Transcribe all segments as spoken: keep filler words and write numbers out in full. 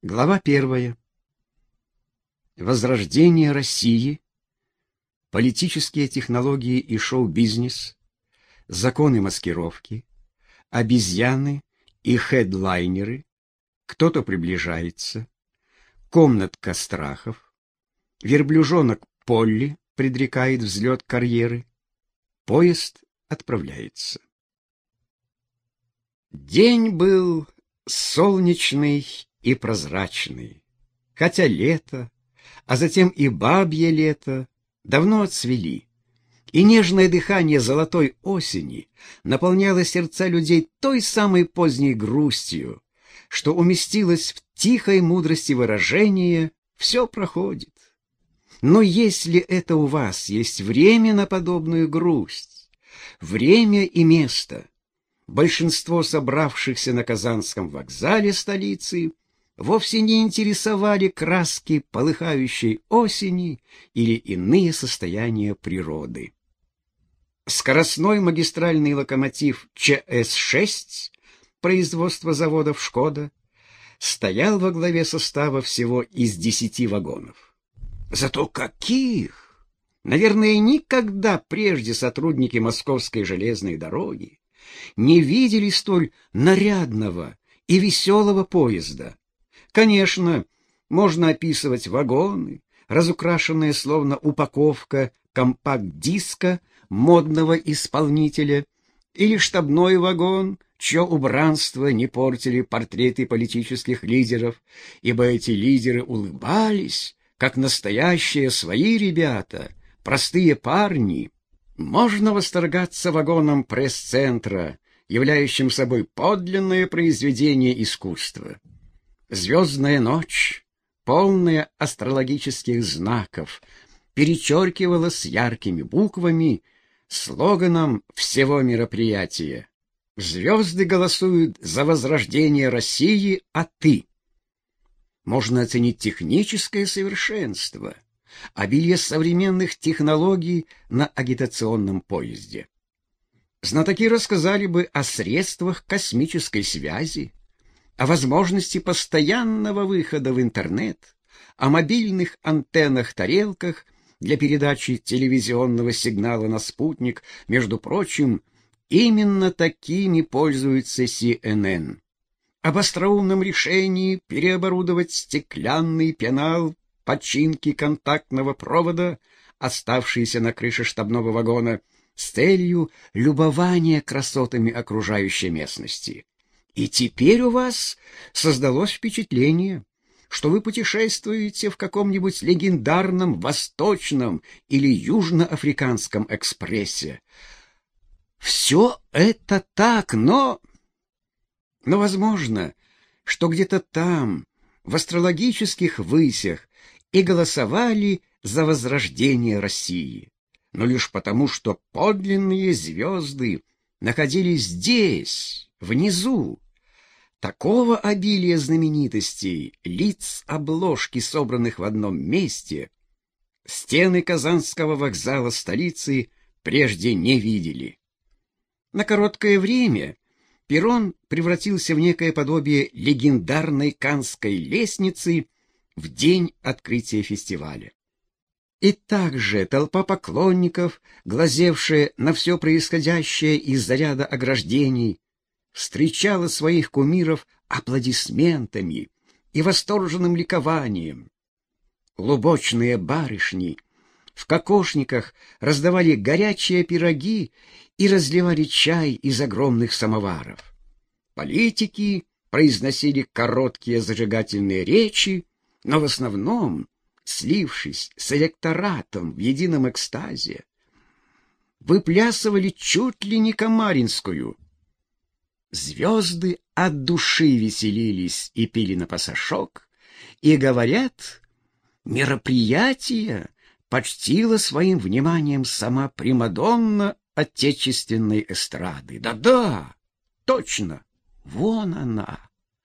Глава первая. Возрождение России, политические технологии и шоу-бизнес, законы маскировки, обезьяны и хедлайнеры, кто-то приближается, комнатка страхов, верблюжонок Полли предрекает взлет карьеры, поезд отправляется. День был солнечный и прозрачный, хотя лето, а затем и бабье лето давно отцвели, и нежное дыхание золотой осени наполняло сердца людей той самой поздней грустью, что уместилось в тихой мудрости выражения «все проходит». Но если это у вас есть время на подобную грусть, время и место, большинство собравшихся на Казанском вокзале столицы вовсе не интересовали краски полыхающей осени или иные состояния природы. Скоростной магистральный локомотив Ч С шесть производства заводов «Шкода» стоял во главе состава всего из десяти вагонов. Зато каких! Наверное, никогда прежде сотрудники Московской железной дороги не видели столь нарядного и веселого поезда. Конечно, можно описывать вагоны, разукрашенные словно упаковка компакт-диска модного исполнителя, или штабной вагон, чье убранство не портили портреты политических лидеров, ибо эти лидеры улыбались, как настоящие свои ребята, простые парни. Можно восторгаться вагоном пресс-центра, являющим собой подлинное произведение искусства. Звездная ночь, полная астрологических знаков, перечеркивалась яркими буквами слоганом всего мероприятия: «Звезды голосуют за возрождение России, а ты». Можно оценить техническое совершенство, обилие современных технологий на агитационном поезде. Знатоки рассказали бы о средствах космической связи, о возможности постоянного выхода в интернет, о мобильных антеннах-тарелках для передачи телевизионного сигнала на спутник. Между прочим, именно такими пользуется Си Эн Эн. Об остроумном решении переоборудовать стеклянный пенал починки контактного провода, оставшийся на крыше штабного вагона, с целью любования красотами окружающей местности. И теперь у вас создалось впечатление, что вы путешествуете в каком-нибудь легендарном восточном или южноафриканском экспрессе. Все это так, но... Но возможно, что где-то там, в астрологических высях, и голосовали за возрождение России, но лишь потому, что подлинные звезды находились здесь, внизу. Такого обилия знаменитостей, лиц обложки, собранных в одном месте, стены Казанского вокзала столицы прежде не видели. На короткое время перрон превратился в некое подобие легендарной Каннской лестницы в день открытия фестиваля. И также толпа поклонников, глазевшая на все происходящее из-за ряда ограждений, встречала своих кумиров аплодисментами и восторженным ликованием. Лубочные барышни в кокошниках раздавали горячие пироги и разливали чай из огромных самоваров. Политики произносили короткие зажигательные речи, но в основном, слившись с электоратом в едином экстазе, выплясывали чуть ли не камаринскую. Звезды от души веселились и пили на пасашок, и, говорят, мероприятие почтила своим вниманием сама примадонна отечественной эстрады. Да-да, точно, вон она,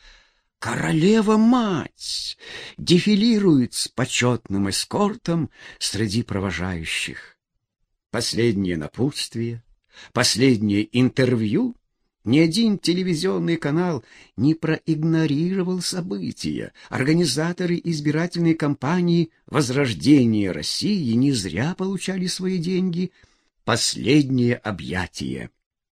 королева-мать, дефилирует с почетным эскортом среди провожающих. Последнее напутствие, последнее интервью, Ни один телевизионный канал не проигнорировал события. Организаторы избирательной кампании «Возрождение России» не зря получали свои деньги. Последнее объятие.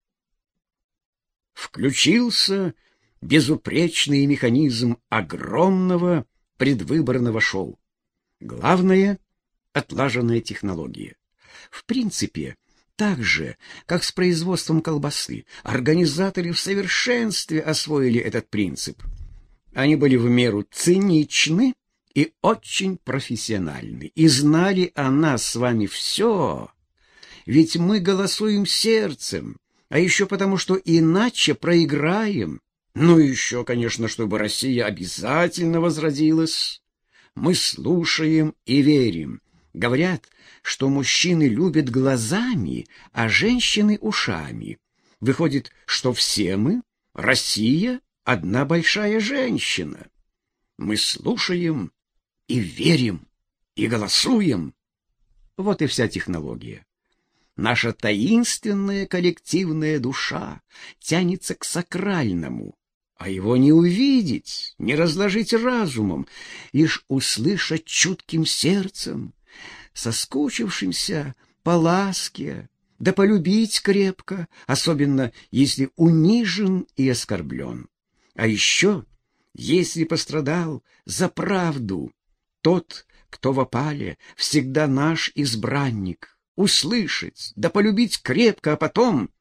Включился безупречный механизм огромного предвыборного шоу. Главное — отлаженная технология. В принципе, так же, как с производством колбасы, организаторы в совершенстве освоили этот принцип. Они были в меру циничны и очень профессиональны, и знали о нас с вами все. Ведь мы голосуем сердцем, а еще потому, что иначе проиграем. Ну и еще, конечно, чтобы Россия обязательно возродилась. Мы слушаем и верим. Говорят, что мужчины любят глазами, а женщины — ушами. Выходит, что все мы, Россия, одна большая женщина. Мы слушаем и верим, и голосуем. Вот и вся технология. Наша таинственная коллективная душа тянется к сакральному, а его не увидеть, не разложить разумом, лишь услышать чутким сердцем, соскучившимся по ласке, да полюбить крепко, особенно если унижен и оскорблен. А еще, если пострадал за правду, тот, кто в опале, всегда наш избранник, услышать, да полюбить крепко, а потом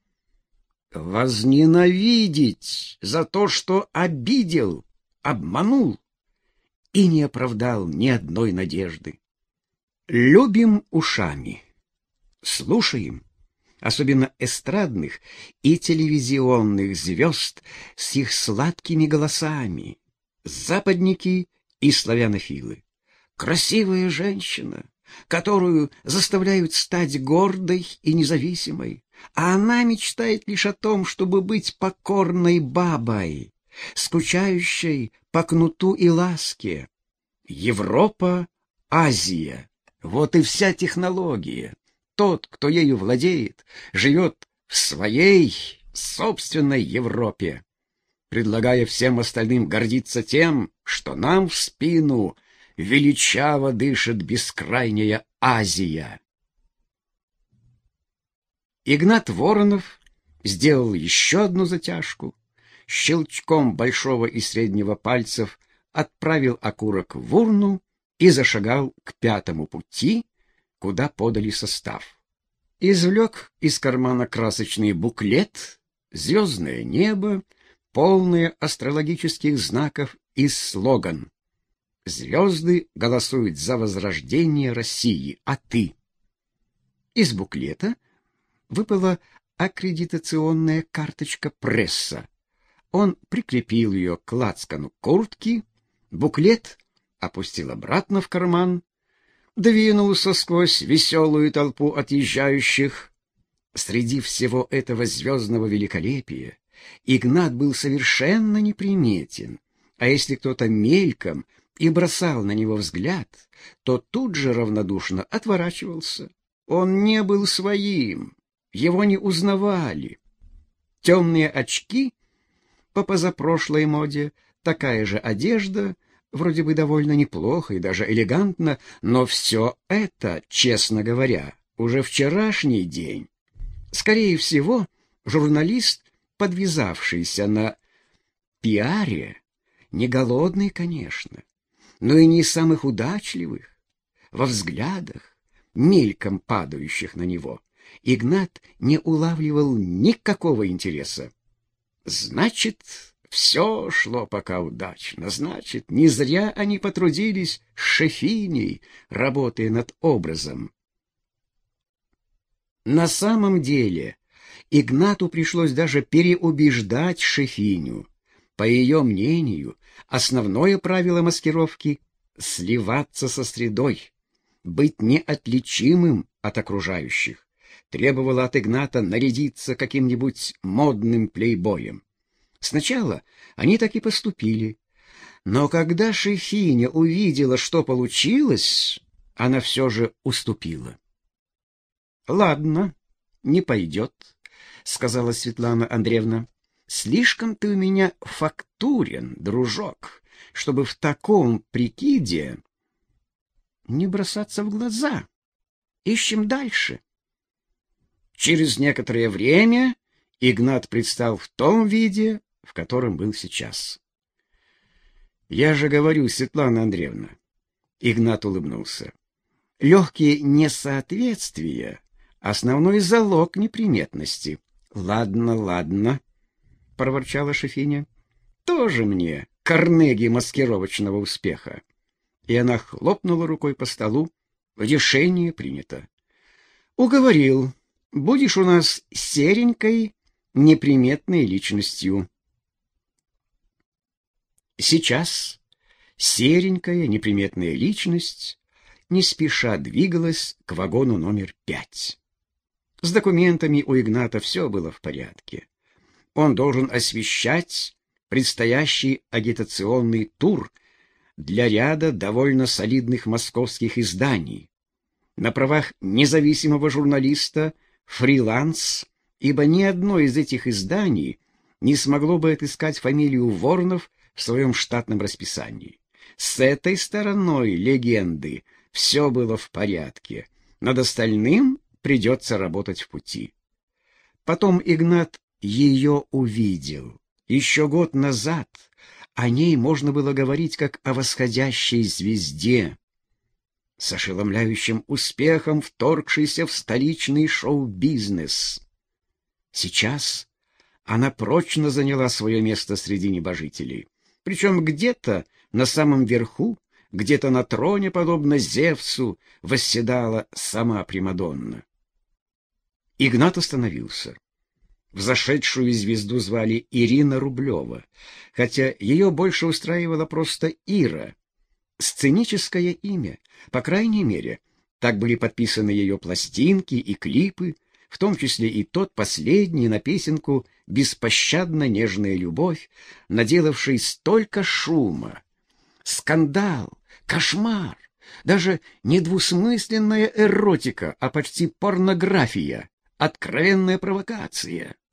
возненавидеть за то, что обидел, обманул и не оправдал ни одной надежды. Любим ушами, слушаем, особенно эстрадных и телевизионных звезд с их сладкими голосами, западники и славянофилы. Красивая женщина, которую заставляют стать гордой и независимой, а она мечтает лишь о том, чтобы быть покорной бабой, скучающей по кнуту и ласке. Европа, Азия. Вот и вся технология. Тот, кто ею владеет, живет в своей собственной Европе, предлагая всем остальным гордиться тем, что нам в спину величаво дышит бескрайняя Азия. Игнат Воронов сделал еще одну затяжку, щелчком большого и среднего пальцев отправил окурок в урну и зашагал к пятому пути, куда подали состав. Извлек из кармана красочный буклет, звездное небо, полное астрологических знаков и слоган: «Звезды голосуют за возрождение России, а ты?» Из буклета выпала аккредитационная карточка пресса. Он прикрепил ее к лацкану куртки, буклет опустил обратно в карман, двинулся сквозь веселую толпу отъезжающих. Среди всего этого звездного великолепия Игнат был совершенно неприметен, а если кто-то мельком и бросал на него взгляд, то тут же равнодушно отворачивался. Он не был своим, его не узнавали. Темные очки по позапрошлой моде, такая же одежда, вроде бы довольно неплохо и даже элегантно, но все это, честно говоря, уже вчерашний день. Скорее всего, журналист, подвязавшийся на пиаре, не голодный, конечно, но и не из самых удачливых. Во взглядах, мельком падающих на него, Игнат не улавливал никакого интереса. Значит, все шло пока удачно, значит, не зря они потрудились с шефиней, работая над образом. На самом деле, Игнату пришлось даже переубеждать шефиню. По ее мнению, основное правило маскировки — сливаться со средой, быть неотличимым от окружающих, требовало от Игната нарядиться каким-нибудь модным плейбоем. Сначала они так и поступили, но когда шефиня увидела, что получилось, она все же уступила. — Ладно, не пойдет, — сказала Светлана Андреевна. Слишком ты у меня фактурен, дружок, чтобы в таком прикиде не бросаться в глаза. Ищем дальше. Через некоторое время Игнат предстал в том виде, в котором был сейчас. «Я же говорю, Светлана Андреевна», — Игнат улыбнулся, — «легкие несоответствия — основной залог неприметности». «Ладно, ладно», — проворчала Шефиня, — «тоже мне Карнеги маскировочного успеха». И она хлопнула рукой по столу. «Решение принято. Уговорил. Будешь у нас серенькой, неприметной личностью». Сейчас серенькая, неприметная личность не спеша двигалась к вагону номер пять. С документами у Игната все было в порядке. Он должен освещать предстоящий агитационный тур для ряда довольно солидных московских изданий. На правах независимого журналиста фриланс, ибо ни одно из этих изданий не смогло бы отыскать фамилию Воронов в своем штатном расписании. С этой стороной легенды все было в порядке. Над остальным придется работать в пути. Потом Игнат ее увидел. Еще год назад о ней можно было говорить как о восходящей звезде, с ошеломляющим успехом вторгшейся в столичный шоу-бизнес. Сейчас она прочно заняла свое место среди небожителей, причем где-то на самом верху, где-то на троне, подобно Зевсу, восседала сама Примадонна. Игнат остановился. Взошедшую звезду звали Ирина Рублева, хотя ее больше устраивала просто Ира. Сценическое имя, по крайней мере, так были подписаны ее пластинки и клипы, в том числе и тот последний на песенку «Беспощадно нежная любовь», наделавший столько шума. Скандал, кошмар, даже не двусмысленная эротика, а почти порнография, откровенная провокация.